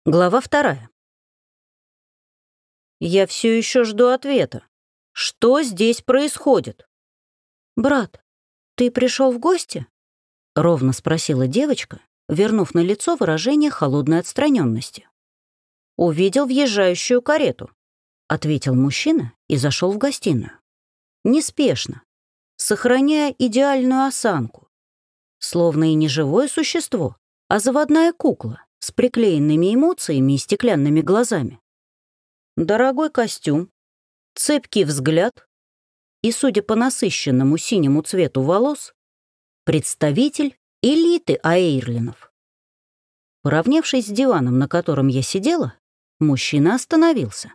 Глава 2. Я все еще жду ответа. Что здесь происходит? «Брат, ты пришел в гости?» — ровно спросила девочка, вернув на лицо выражение холодной отстраненности. «Увидел въезжающую карету», — ответил мужчина и зашел в гостиную. Неспешно, сохраняя идеальную осанку, словно и не живое существо, а заводная кукла с приклеенными эмоциями и стеклянными глазами. Дорогой костюм, цепкий взгляд и, судя по насыщенному синему цвету волос, представитель элиты Аэйрлинов. Поравнявшись с диваном, на котором я сидела, мужчина остановился.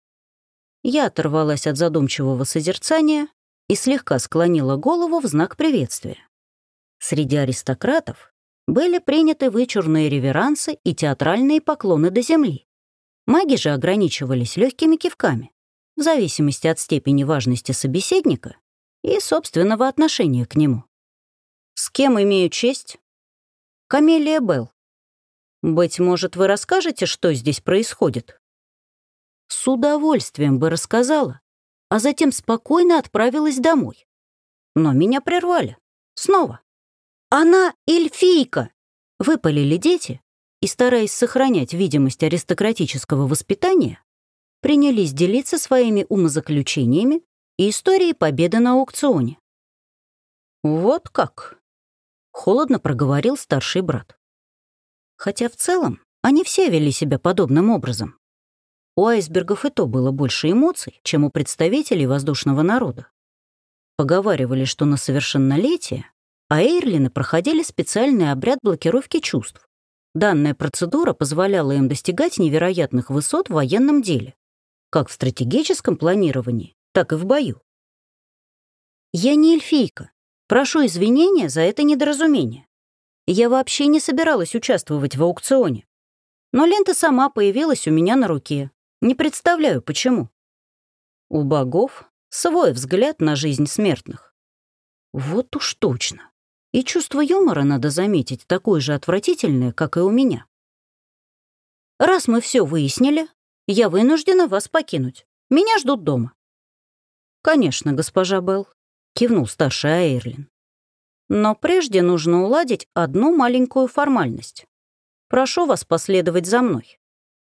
Я оторвалась от задумчивого созерцания и слегка склонила голову в знак приветствия. Среди аристократов были приняты вычурные реверансы и театральные поклоны до земли. Маги же ограничивались легкими кивками, в зависимости от степени важности собеседника и собственного отношения к нему. «С кем имею честь?» «Камелия Белл. Быть может, вы расскажете, что здесь происходит?» С удовольствием бы рассказала, а затем спокойно отправилась домой. Но меня прервали. Снова. «Она эльфийка!» — выпалили дети и, стараясь сохранять видимость аристократического воспитания, принялись делиться своими умозаключениями и историей победы на аукционе. «Вот как!» — холодно проговорил старший брат. Хотя в целом они все вели себя подобным образом. У айсбергов и то было больше эмоций, чем у представителей воздушного народа. Поговаривали, что на совершеннолетие аэрлины проходили специальный обряд блокировки чувств. Данная процедура позволяла им достигать невероятных высот в военном деле, как в стратегическом планировании, так и в бою. Я не эльфийка. Прошу извинения за это недоразумение. Я вообще не собиралась участвовать в аукционе. Но лента сама появилась у меня на руке. Не представляю, почему. У богов свой взгляд на жизнь смертных. Вот уж точно. И чувство юмора, надо заметить, такое же отвратительное, как и у меня. Раз мы все выяснили, я вынуждена вас покинуть. Меня ждут дома. Конечно, госпожа Белл, кивнул старший Аэрлин. Но прежде нужно уладить одну маленькую формальность. Прошу вас последовать за мной.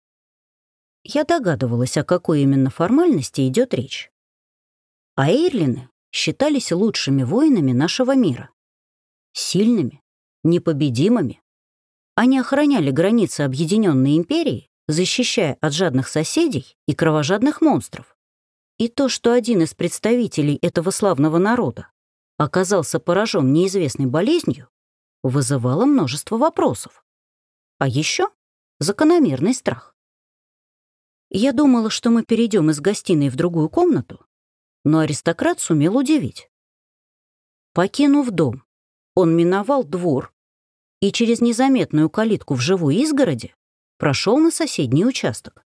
Я догадывалась, о какой именно формальности идет речь. Аэрлины считались лучшими воинами нашего мира. Сильными, непобедимыми. Они охраняли границы Объединенной империи, защищая от жадных соседей и кровожадных монстров. И то, что один из представителей этого славного народа оказался поражен неизвестной болезнью, вызывало множество вопросов. А еще закономерный страх. Я думала, что мы перейдем из гостиной в другую комнату, но аристократ сумел удивить. Покинув дом, он миновал двор и через незаметную калитку в живой изгороди прошел на соседний участок.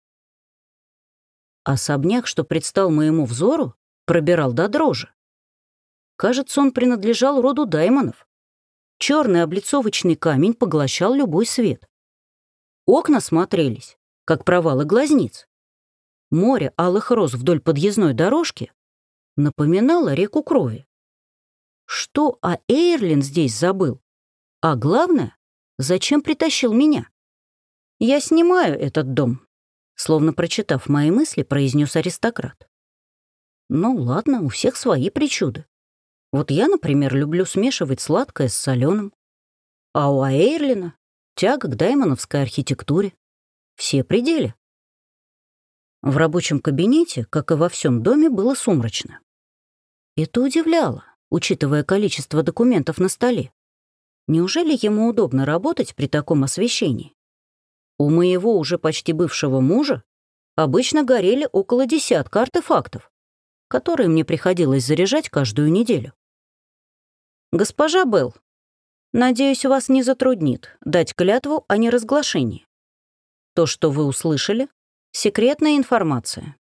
Особняк, что предстал моему взору, пробирал до дрожи. Кажется, он принадлежал роду Даймонов. Черный облицовочный камень поглощал любой свет. Окна смотрелись, как провалы глазниц. Море алых роз вдоль подъездной дорожки напоминало реку крови. Что Аэрлин здесь забыл? А главное, зачем притащил меня? «Я снимаю этот дом», — словно прочитав мои мысли, произнес аристократ. Ну ладно, у всех свои причуды. Вот я, например, люблю смешивать сладкое с соленым. А у Аэрлина тяга к даймоновской архитектуре. Все пределы. В рабочем кабинете, как и во всем доме, было сумрачно. Это удивляло, учитывая количество документов на столе. Неужели ему удобно работать при таком освещении? У моего уже почти бывшего мужа обычно горели около 10 артефактов, которые мне приходилось заряжать каждую неделю. «Госпожа Белл, надеюсь, вас не затруднит дать клятву о неразглашении. То, что вы услышали, — секретная информация».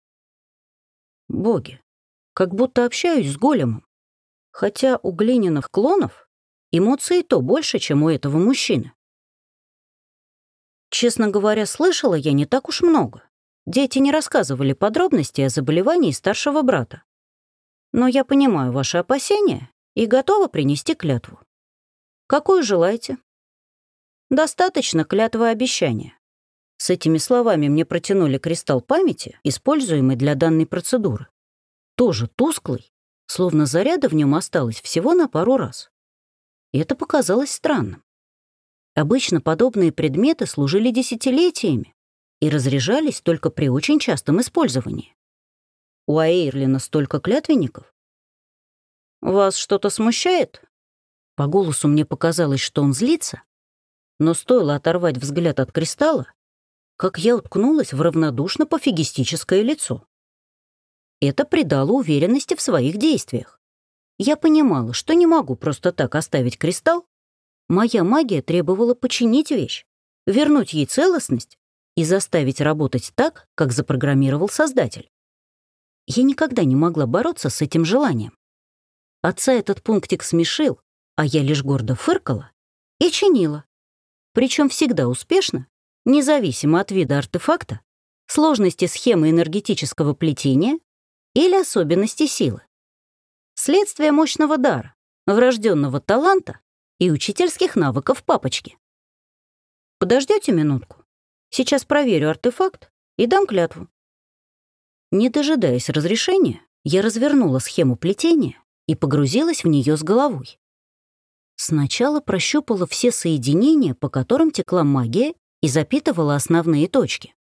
Боги, как будто общаюсь с големом. Хотя у глиняных клонов эмоций то больше, чем у этого мужчины. Честно говоря, слышала я не так уж много. Дети не рассказывали подробности о заболевании старшего брата. Но я понимаю ваши опасения и готова принести клятву. Какую желаете? Достаточно клятвы обещания. С этими словами мне протянули кристалл памяти, используемый для данной процедуры. Тоже тусклый, словно заряда в нем осталось всего на пару раз. И это показалось странным. Обычно подобные предметы служили десятилетиями и разряжались только при очень частом использовании. У Аэйрлина столько клятвенников. «Вас что-то смущает?» По голосу мне показалось, что он злится, но стоило оторвать взгляд от кристалла, как я уткнулась в равнодушно-пофигистическое лицо. Это придало уверенности в своих действиях. Я понимала, что не могу просто так оставить кристалл. Моя магия требовала починить вещь, вернуть ей целостность и заставить работать так, как запрограммировал Создатель. Я никогда не могла бороться с этим желанием. Отца этот пунктик смешил, а я лишь гордо фыркала и чинила. Причем всегда успешно, независимо от вида артефакта, сложности схемы энергетического плетения или особенностей силы. Следствие мощного дара, врожденного таланта и учительских навыков папочки. Подождете минутку? Сейчас проверю артефакт и дам клятву. Не дожидаясь разрешения, я развернула схему плетения и погрузилась в нее с головой. Сначала прощупала все соединения, по которым текла магия, и запитывала основные точки.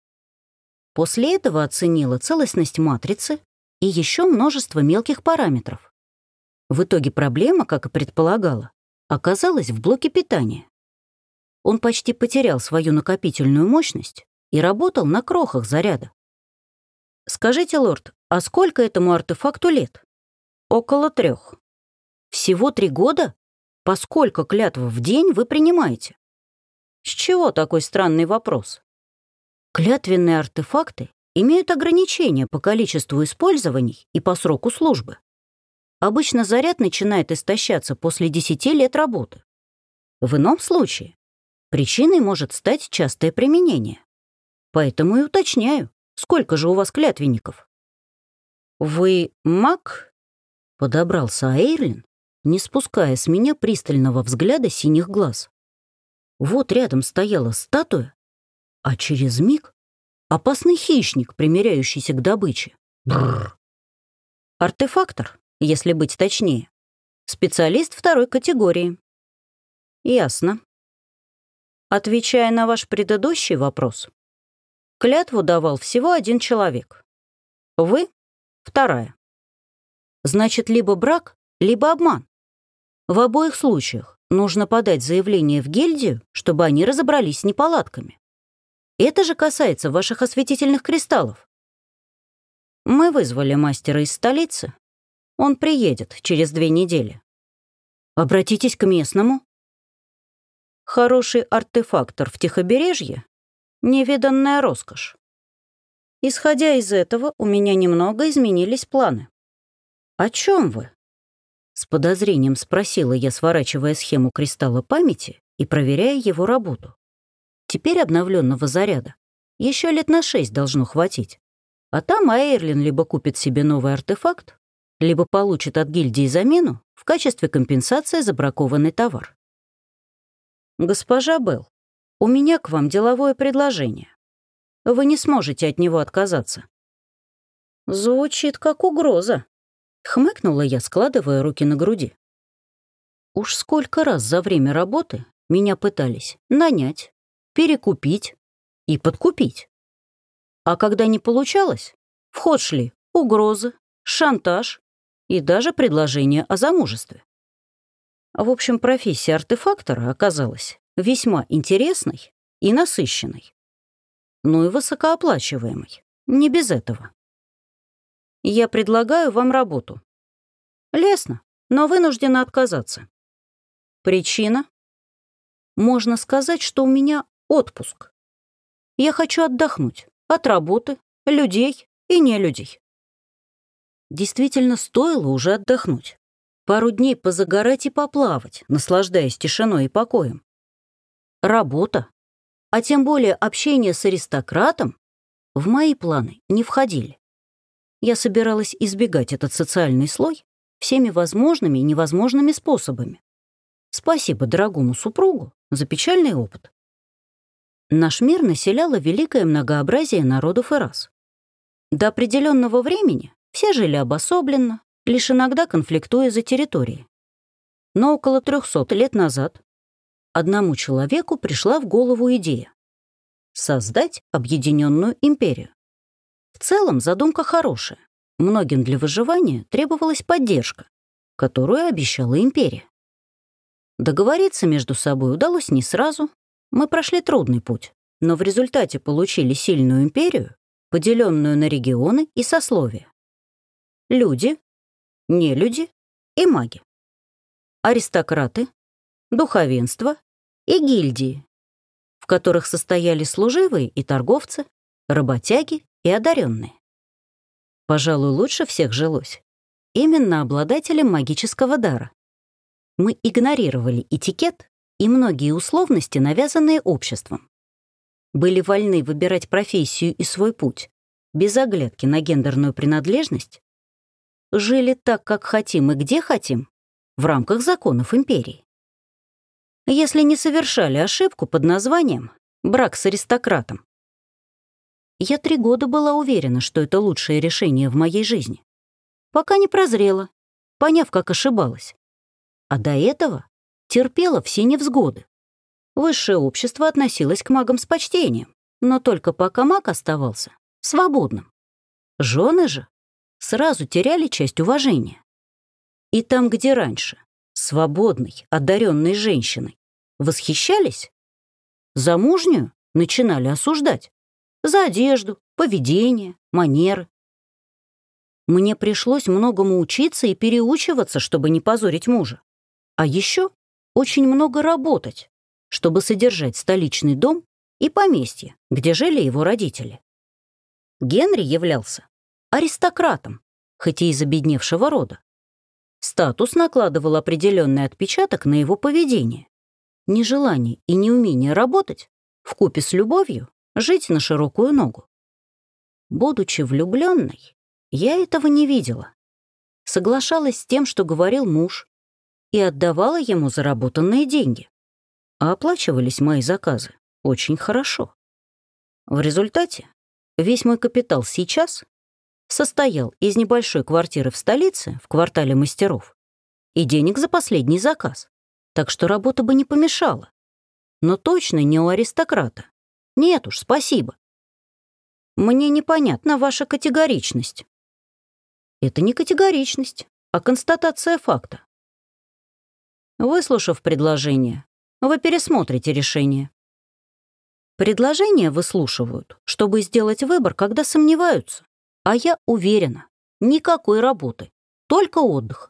После этого оценила целостность матрицы и еще множество мелких параметров. В итоге проблема, как и предполагала, оказалась в блоке питания. Он почти потерял свою накопительную мощность и работал на крохах заряда. «Скажите, лорд, а сколько этому артефакту лет?» «Около 3. Всего 3 года? По сколько клятв в день вы принимаете?» «С чего такой странный вопрос?» Клятвенные артефакты имеют ограничения по количеству использований и по сроку службы. Обычно заряд начинает истощаться после 10 лет работы. В ином случае причиной может стать частое применение. Поэтому и уточняю, сколько же у вас клятвенников? «Вы маг?» — подобрался Аэрлин, не спуская с меня пристального взгляда синих глаз. Вот рядом стояла статуя, а через миг — опасный хищник, примиряющийся к добыче. Бррр. Артефактор, если быть точнее. Специалист 2 категории. Ясно. Отвечая на ваш предыдущий вопрос, клятву давал всего 1 человек. Вы — 2. Значит, либо брак, либо обман. В обоих случаях нужно подать заявление в гильдию, чтобы они разобрались с неполадками. Это же касается ваших осветительных кристаллов. Мы вызвали мастера из столицы. Он приедет через 2 недели. Обратитесь к местному. Хороший артефактор в Тихобережье — невиданная роскошь. Исходя из этого, у меня немного изменились планы. «О чем вы?» С подозрением спросила я, сворачивая схему кристалла памяти и проверяя его работу. Теперь обновленного заряда еще лет на 6 должно хватить. А там Аэрлин либо купит себе новый артефакт, либо получит от гильдии замену в качестве компенсации за бракованный товар. «Госпожа Белл, у меня к вам деловое предложение. Вы не сможете от него отказаться». «Звучит как угроза», — хмыкнула я, складывая руки на груди. Уж сколько раз за время работы меня пытались нанять, перекупить и подкупить. А когда не получалось, в ход шли угрозы, шантаж и даже предложение о замужестве. В общем, профессия артефактора оказалась весьма интересной и насыщенной. Ну и высокооплачиваемой. Не без этого. Я предлагаю вам работу. Лестно, но вынуждена отказаться. Причина? Можно сказать, что у меня отпуск. Я хочу отдохнуть от работы, людей и нелюдей. Действительно, стоило уже отдохнуть. Пару дней позагорать и поплавать, наслаждаясь тишиной и покоем. Работа. а тем более общение с аристократом, в мои планы не входили. Я собиралась избегать этот социальный слой всеми возможными и невозможными способами. Спасибо дорогому супругу за печальный опыт. Наш мир населяло великое многообразие народов и рас. До определенного времени все жили обособленно, лишь иногда конфликтуя за территории. Но около 300 лет назад одному человеку пришла в голову идея создать объединенную империю. В целом задумка хорошая. Многим для выживания требовалась поддержка, которую обещала империя. Договориться между собой удалось не сразу. Мы прошли трудный путь, но в результате получили сильную империю, поделенную на регионы и сословия. Люди, нелюди и маги. Аристократы, духовенство и гильдии, в которых состояли служивые и торговцы, работяги и одаренные. Пожалуй, лучше всех жилось именно обладателям магического дара. Мы игнорировали этикет и многие условности, навязанные обществом. Были вольны выбирать профессию и свой путь, без оглядки на гендерную принадлежность. Жили так, как хотим и где хотим, в рамках законов империи. Если не совершали ошибку под названием «брак с аристократом». Я 3 года была уверена, что это лучшее решение в моей жизни, пока не прозрела, поняв, как ошибалась. А до этого терпела все невзгоды. Высшее общество относилось к магам с почтением, но только пока маг оставался свободным. Жены же сразу теряли часть уважения. И там, где раньше свободной, одаренной женщиной восхищались, замужнюю начинали осуждать за одежду, поведение, манеры. Мне пришлось многому учиться и переучиваться, чтобы не позорить мужа. А еще очень много работать, чтобы содержать столичный дом и поместье, где жили его родители. Генри являлся аристократом, хоть и из обедневшего рода. Статус накладывал определенный отпечаток на его поведение. Нежелание и неумение работать, вкупе с любовью, жить на широкую ногу. Будучи влюбленной, я этого не видела. Соглашалась с тем, что говорил муж, и отдавала ему заработанные деньги. А оплачивались мои заказы очень хорошо. В результате весь мой капитал сейчас состоял из небольшой квартиры в столице, в квартале мастеров, и денег за последний заказ, так что работа бы не помешала. Но точно не у аристократа. Нет уж, спасибо. Мне непонятна ваша категоричность. Это не категоричность, а констатация факта. Выслушав предложение, вы пересмотрите решение. Предложения выслушивают, чтобы сделать выбор, когда сомневаются. А я уверена, никакой работы, только отдых.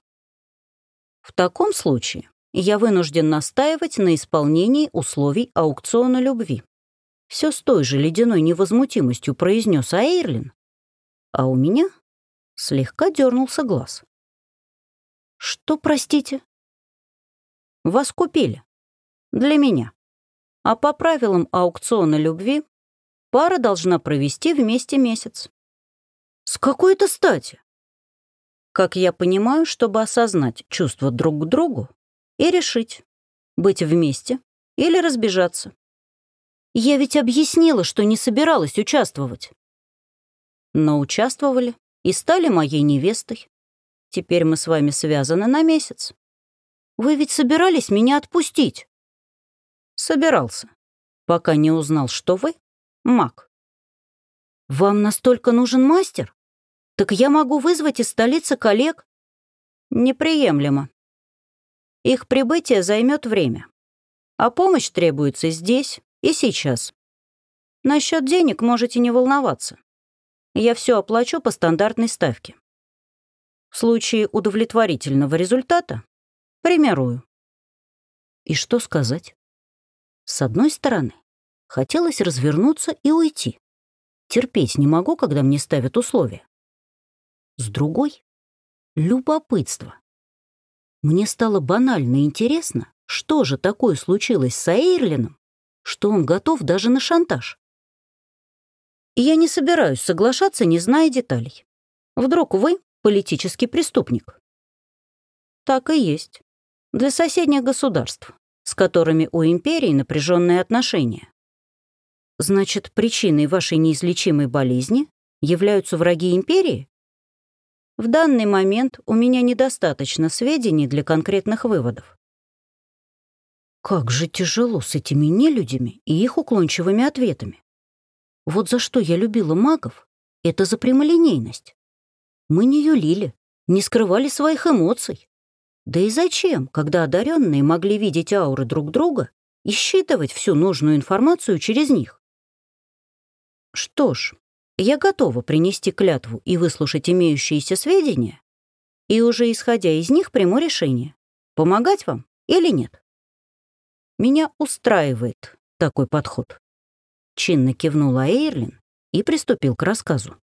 В таком случае я вынужден настаивать на исполнении условий аукциона любви. Все с той же ледяной невозмутимостью произнес Аэрлин, а у меня слегка дернулся глаз. Что, простите? Вас купили. Для меня. А по правилам аукциона любви пара должна провести вместе месяц. С какой-то стати? Как я понимаю, чтобы осознать чувства друг к другу и решить, быть вместе или разбежаться. Я ведь объяснила, что не собиралась участвовать. Но участвовали и стали моей невестой. Теперь мы с вами связаны на месяц. Вы ведь собирались меня отпустить? Собирался, пока не узнал, что вы маг. Вам настолько нужен мастер? Так я могу вызвать из столицы коллег. Неприемлемо. Их прибытие займет время, а помощь требуется здесь и сейчас. Насчет денег можете не волноваться. Я все оплачу по стандартной ставке. В случае удовлетворительного результата премирую. И что сказать? С одной стороны, хотелось развернуться и уйти. Терпеть не могу, когда мне ставят условия. С другой — любопытство. Мне стало банально интересно, что же такое случилось с Аэрлином, что он готов даже на шантаж. И я не собираюсь соглашаться, не зная деталей. Вдруг вы политический преступник? Так и есть. Для соседних государств, с которыми у империи напряженные отношения. Значит, причиной вашей неизлечимой болезни являются враги империи? В данный момент у меня недостаточно сведений для конкретных выводов. Как же тяжело с этими нелюдями и их уклончивыми ответами. Вот за что я любила магов, это за прямолинейность. Мы не юлили, не скрывали своих эмоций. Да и зачем, когда одаренные могли видеть ауры друг друга и считывать всю нужную информацию через них? Что ж, я готова принести клятву и выслушать имеющиеся сведения, и уже исходя из них приму решение, помогать вам или нет. Меня устраивает такой подход. Чинно кивнула Эйрлин и приступил к рассказу.